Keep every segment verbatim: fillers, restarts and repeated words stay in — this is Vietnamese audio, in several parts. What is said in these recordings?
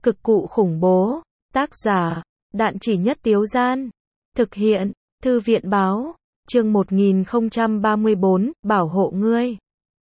Cực cụ khủng bố. Tác giả, Đạn Chỉ Nhất Tiếu Gian. Thực hiện, Thư viện báo. Chương một nghìn không trăm ba mươi bốn, bảo hộ ngươi.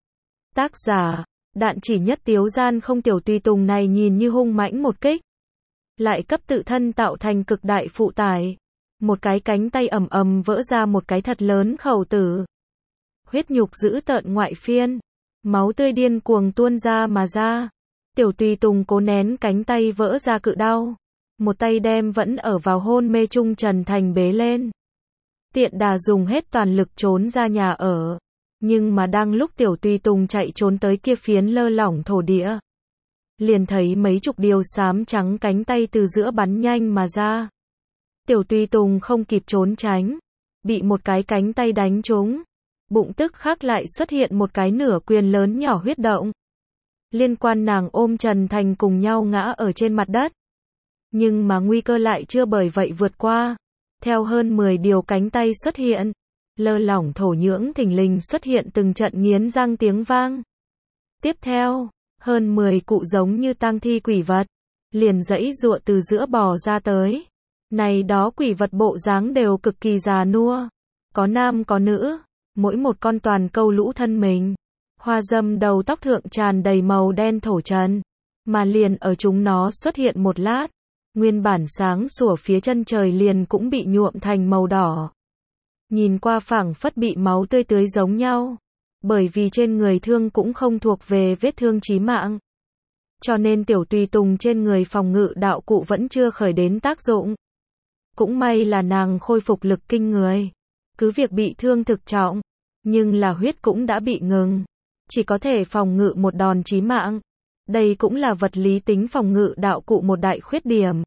Tác giả, Đạn Chỉ Nhất Tiếu Gian. Không, tiểu tùy tùng này nhìn như hung mãnh một kích, lại cấp tự thân tạo thành cực đại phụ tải. Một cái cánh tay ầm ầm vỡ ra một cái thật lớn khẩu tử. Huyết nhục dữ tợn ngoại phiên, máu tươi điên cuồng tuôn ra mà ra. Tiểu tùy tùng cố nén cánh tay vỡ ra cự đau, một tay đem vẫn ở vào hôn mê chung Trần Thành bế lên. Tiện đà dùng hết toàn lực trốn ra nhà ở. Nhưng mà đang lúc tiểu tùy tùng chạy trốn tới kia phiến lơ lỏng thổ địa, liền thấy mấy chục điều xám trắng cánh tay từ giữa bắn nhanh mà ra. Tiểu tùy tùng không kịp trốn tránh, bị một cái cánh tay đánh trúng, bụng tức khắc lại xuất hiện một cái nửa quyền lớn nhỏ huyết động. Liên quan nàng ôm Trần Thành cùng nhau ngã ở trên mặt đất. Nhưng mà nguy cơ lại chưa bởi vậy vượt qua. Theo hơn mười điều cánh tay xuất hiện, lơ lỏng thổ nhưỡng thình lình xuất hiện từng trận nghiến răng tiếng vang. Tiếp theo, hơn mười cụ giống như tang thi quỷ vật, liền giãy giụa từ giữa bò ra tới. Này đó quỷ vật bộ dáng đều cực kỳ già nua, có nam có nữ, mỗi một con toàn câu lũ thân mình, hoa dâm đầu tóc thượng tràn đầy màu đen thổ trần, mà liền ở chúng nó xuất hiện một lát, nguyên bản sáng sủa phía chân trời liền cũng bị nhuộm thành màu đỏ. Nhìn qua phảng phất bị máu tươi tưới giống nhau, bởi vì trên người thương cũng không thuộc về vết thương chí mạng. Cho nên tiểu tùy tùng trên người phòng ngự đạo cụ vẫn chưa khởi đến tác dụng. Cũng may là nàng khôi phục lực kinh người. Cứ việc bị thương thực trọng, nhưng là huyết cũng đã bị ngừng. Chỉ có thể phòng ngự một đòn chí mạng. Đây cũng là vật lý tính phòng ngự đạo cụ một đại khuyết điểm.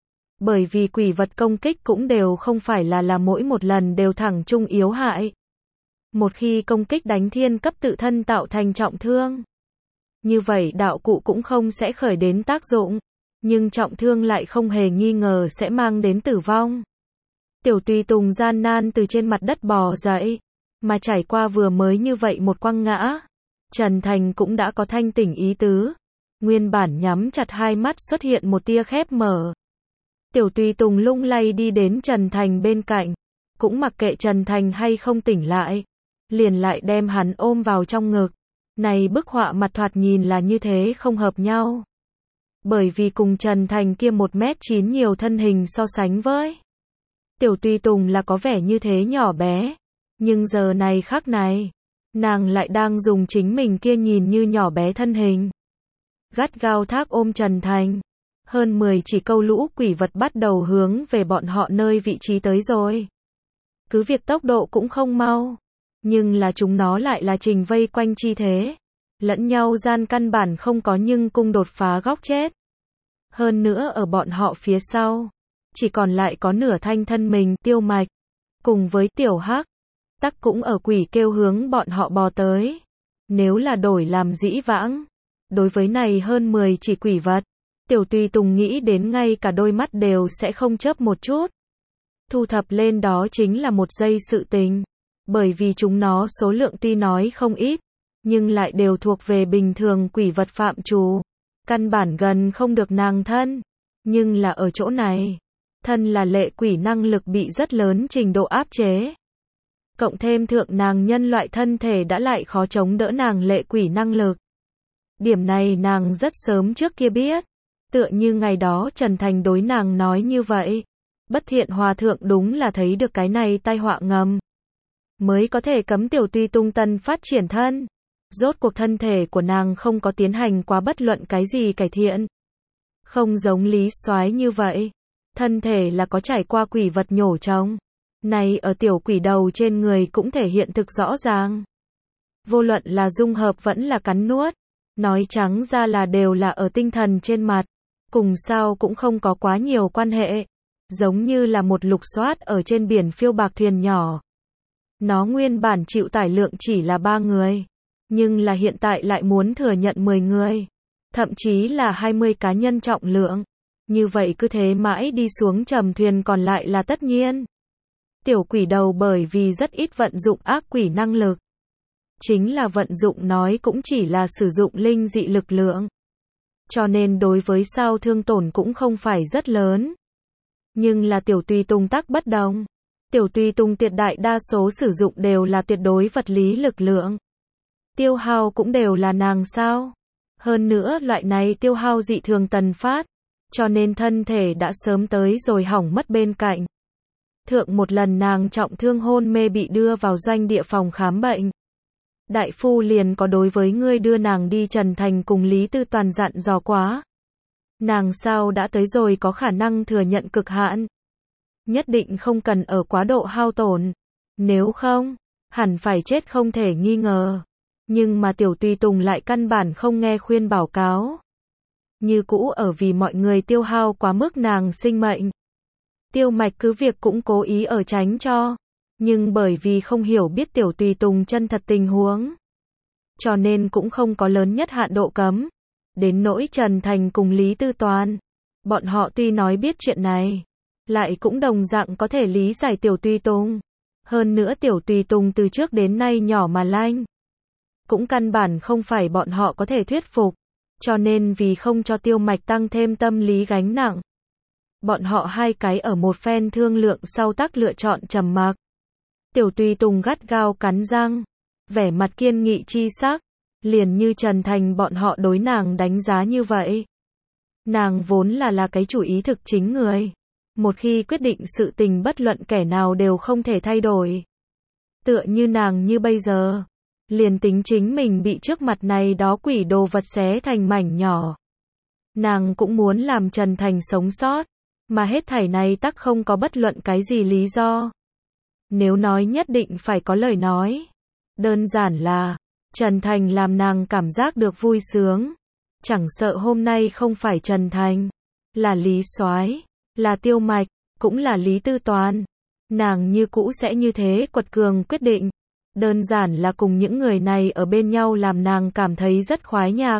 Bởi vì quỷ vật công kích cũng đều không phải là là mỗi một lần đều thẳng trung yếu hại. Một khi công kích đánh thiên cấp tự thân tạo thành trọng thương, như vậy đạo cụ cũng không sẽ khởi đến tác dụng. Nhưng trọng thương lại không hề nghi ngờ sẽ mang đến tử vong. Tiểu tùy tùng gian nan từ trên mặt đất bò dậy, mà trải qua vừa mới như vậy một quăng ngã, Trần Thành cũng đã có thanh tỉnh ý tứ. Nguyên bản nhắm chặt hai mắt xuất hiện một tia khép mở. Tiểu tùy tùng lung lay đi đến Trần Thành bên cạnh, cũng mặc kệ Trần Thành hay không tỉnh lại, liền lại đem hắn ôm vào trong ngực. Này bức họa mặt thoạt nhìn là như thế không hợp nhau. Bởi vì cùng Trần Thành kia một mét chín nhiều thân hình so sánh với tiểu tùy tùng là có vẻ như thế nhỏ bé. Nhưng giờ này khắc này, nàng lại đang dùng chính mình kia nhìn như nhỏ bé thân hình gắt gao thác ôm Trần Thành. Hơn mười chỉ câu lũ quỷ vật bắt đầu hướng về bọn họ nơi vị trí tới rồi. Cứ việc tốc độ cũng không mau, nhưng là chúng nó lại là trình vây quanh chi thế. Lẫn nhau gian căn bản không có nhưng cung đột phá góc chết. Hơn nữa ở bọn họ phía sau, chỉ còn lại có nửa thanh thân mình Tiêu Mạch, cùng với Tiểu Hắc. Tắc cũng ở quỷ kêu hướng bọn họ bò tới. Nếu là đổi làm dĩ vãng, đối với này hơn mười chỉ quỷ vật, tiểu tùy tùng nghĩ đến ngay cả đôi mắt đều sẽ không chớp một chút. Thu thập lên đó chính là một giây sự tình. Bởi vì chúng nó số lượng tuy nói không ít, nhưng lại đều thuộc về bình thường quỷ vật phạm trù. Căn bản gần không được nàng thân. Nhưng là ở chỗ này, thân là lệ quỷ năng lực bị rất lớn trình độ áp chế. Cộng thêm thượng nàng nhân loại thân thể đã lại khó chống đỡ nàng lệ quỷ năng lực. Điểm này nàng rất sớm trước kia biết. Tựa như ngày đó Trần Thành đối nàng nói như vậy. Bất thiện hòa thượng đúng là thấy được cái này tai họa ngầm, mới có thể cấm tiểu tùy tung tân phát triển thân. Rốt cuộc thân thể của nàng không có tiến hành quá bất luận cái gì cải thiện. Không giống Lý Soái như vậy. Thân thể là có trải qua quỷ vật nhổ trống. Này ở tiểu quỷ đầu trên người cũng thể hiện thực rõ ràng. Vô luận là dung hợp vẫn là cắn nuốt. Nói trắng ra là đều là ở tinh thần trên mặt. Cùng sao cũng không có quá nhiều quan hệ. Giống như là một lục soát ở trên biển phiêu bạc thuyền nhỏ. Nó nguyên bản chịu tải lượng chỉ là ba người. Nhưng là hiện tại lại muốn thừa nhận mười người. Thậm chí là hai mươi cá nhân trọng lượng. Như vậy cứ thế mãi đi xuống trầm thuyền còn lại là tất nhiên. Tiểu quỷ đầu bởi vì rất ít vận dụng ác quỷ năng lực. Chính là vận dụng nói cũng chỉ là sử dụng linh dị lực lượng. cho nên đối với Sao thương tổn cũng không phải rất lớn. Nhưng là Tiểu Tùy Tùng tắc bất đồng. Tiểu Tùy Tùng tuyệt đại đa số sử dụng đều là tuyệt đối vật lý lực lượng. Tiêu hao cũng đều là nàng sao. Hơn nữa loại này tiêu hao dị thường tần phát, cho nên thân thể đã sớm tới rồi hỏng mất bên cạnh. Thượng một lần nàng trọng thương hôn mê bị đưa vào doanh địa phòng khám bệnh. Đại phu liền có đối với ngươi đưa nàng đi Trần Thành cùng Lý Tư Toàn dặn dò quá. Nàng sao đã tới rồi có khả năng thừa nhận cực hạn. Nhất định không cần ở quá độ hao tổn. Nếu không, hẳn phải chết không thể nghi ngờ. Nhưng mà Tiểu Tùy Tùng lại căn bản không nghe khuyên bảo cáo. Như cũ ở vì mọi người tiêu hao quá mức nàng sinh mệnh. Tiêu Mạch cứ việc cũng cố ý ở tránh cho. Nhưng bởi vì không hiểu biết Tiểu Tùy Tùng chân thật tình huống, cho nên cũng không có lớn nhất hạn độ cấm. Đến nỗi Trần Thành cùng Lý Tư Toàn, bọn họ tuy nói biết chuyện này, lại cũng đồng dạng có thể lý giải Tiểu Tùy Tùng. Hơn nữa Tiểu Tùy Tùng từ trước đến nay nhỏ mà lanh, cũng căn bản không phải bọn họ có thể thuyết phục. Cho nên vì không cho Tiêu Mạch tăng thêm tâm lý gánh nặng, bọn họ hai cái ở một phen thương lượng sau tác lựa chọn trầm mặc. Tiểu Tùy Tùng gắt gao cắn răng, vẻ mặt kiên nghị chi sắc, liền như Trần Thành bọn họ đối nàng đánh giá như vậy. Nàng vốn là là cái chủ ý thực chính người. Một khi quyết định sự tình bất luận kẻ nào đều không thể thay đổi. Tựa như nàng như bây giờ, liền tính chính mình bị trước mặt này đó quỷ đồ vật xé thành mảnh nhỏ. Nàng cũng muốn làm Trần Thành sống sót, mà hết thảy này tắc không có bất luận cái gì lý do. Nếu nói nhất định phải có lời nói, đơn giản là, Trần Thành làm nàng cảm giác được vui sướng. Chẳng sợ hôm nay không phải Trần Thành, là Lý Soái, là Tiêu Mạch, cũng là Lý Tư Toàn. Nàng như cũ sẽ như thế quật cường quyết định. Đơn giản là cùng những người này ở bên nhau làm nàng cảm thấy rất khoái nhạc.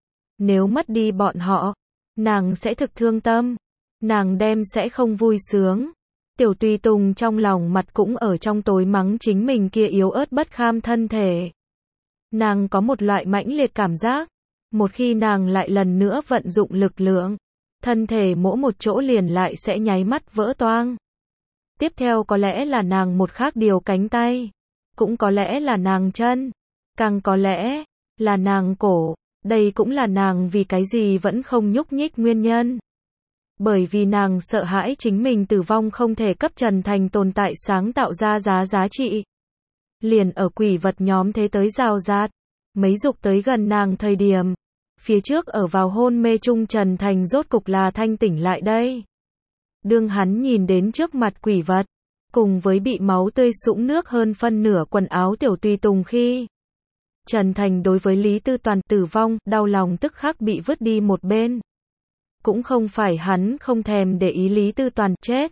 Nếu mất đi bọn họ, nàng sẽ thực thương tâm. Nàng đem sẽ không vui sướng. Tiểu Tùy Tùng trong lòng mặt cũng ở trong tối mắng chính mình kia yếu ớt bất kham thân thể. Nàng có một loại mãnh liệt cảm giác, một khi nàng lại lần nữa vận dụng lực lượng, thân thể mỗi một chỗ liền lại sẽ nháy mắt vỡ toang. Tiếp theo có lẽ là nàng một khác điều cánh tay, cũng có lẽ là nàng chân, càng có lẽ là nàng cổ. Đây cũng là nàng vì cái gì vẫn không nhúc nhích nguyên nhân. Bởi vì nàng sợ hãi chính mình tử vong không thể cấp Trần Thành tồn tại sáng tạo ra giá giá trị. Liền ở quỷ vật nhóm thế tới rào rạt, mấy dục tới gần nàng thời điểm, phía trước ở vào hôn mê chung Trần Thành rốt cục là thanh tỉnh lại đây. Đương hắn nhìn đến trước mặt quỷ vật, cùng với bị máu tươi sũng nước hơn phân nửa quần áo Tiểu Tùy Tùng khi, Trần Thành đối với Lý Tư Toàn tử vong, đau lòng tức khắc bị vứt đi một bên. Cũng không phải hắn không thèm để ý Lý Tư Toàn chết,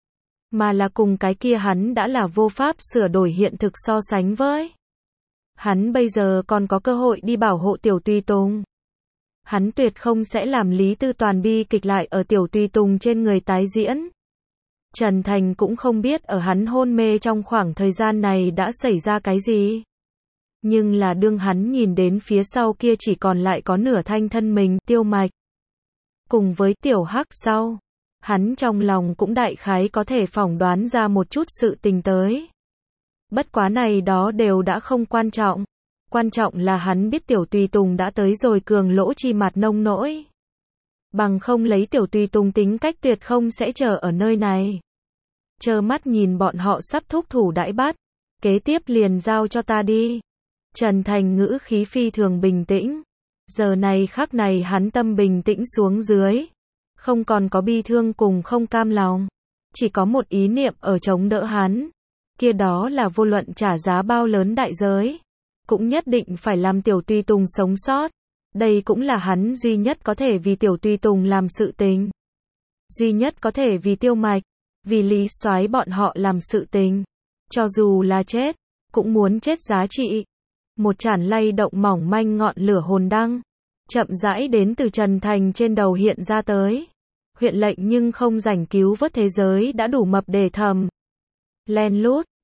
mà là cùng cái kia hắn đã là vô pháp sửa đổi hiện thực so sánh với. Hắn bây giờ còn có cơ hội đi bảo hộ Tiểu Tùy Tùng. Hắn tuyệt không sẽ làm Lý Tư Toàn bi kịch lại ở Tiểu Tùy Tùng trên người tái diễn. Trần Thành cũng không biết ở hắn hôn mê trong khoảng thời gian này đã xảy ra cái gì. Nhưng là đương hắn nhìn đến phía sau kia chỉ còn lại có nửa thanh thân mình, Tiêu Mạch, cùng với Tiểu Hắc sau, hắn trong lòng cũng đại khái có thể phỏng đoán ra một chút sự tình tới. Bất quá này đó đều đã không quan trọng. Quan trọng là hắn biết Tiểu Tùy Tùng đã tới rồi cường lỗ chi mặt nông nỗi. Bằng không lấy Tiểu Tùy Tùng tính cách tuyệt không sẽ chờ ở nơi này. Chờ mắt nhìn bọn họ sắp thúc thủ đãi bắt. Kế tiếp liền giao cho ta đi. Trần Thành ngữ khí phi thường bình tĩnh. Giờ này khắc này hắn tâm bình tĩnh xuống dưới. Không còn có bi thương cùng không cam lòng. Chỉ có một ý niệm ở chống đỡ hắn. Kia đó là vô luận trả giá bao lớn đại giới, cũng nhất định phải làm Tiểu Tùy Tùng sống sót. Đây cũng là hắn duy nhất có thể vì Tiểu Tùy Tùng làm sự tình. Duy nhất có thể vì Tiêu Mạch, vì Lý Soái bọn họ làm sự tình. Cho dù là chết, cũng muốn chết giá trị. Một chản lay động mỏng manh ngọn lửa hồn đăng, chậm rãi đến từ Trần Thành trên đầu hiện ra tới. Huyện lệnh nhưng không rảnh cứu vớt thế giới đã đủ mập để thầm. Len lút.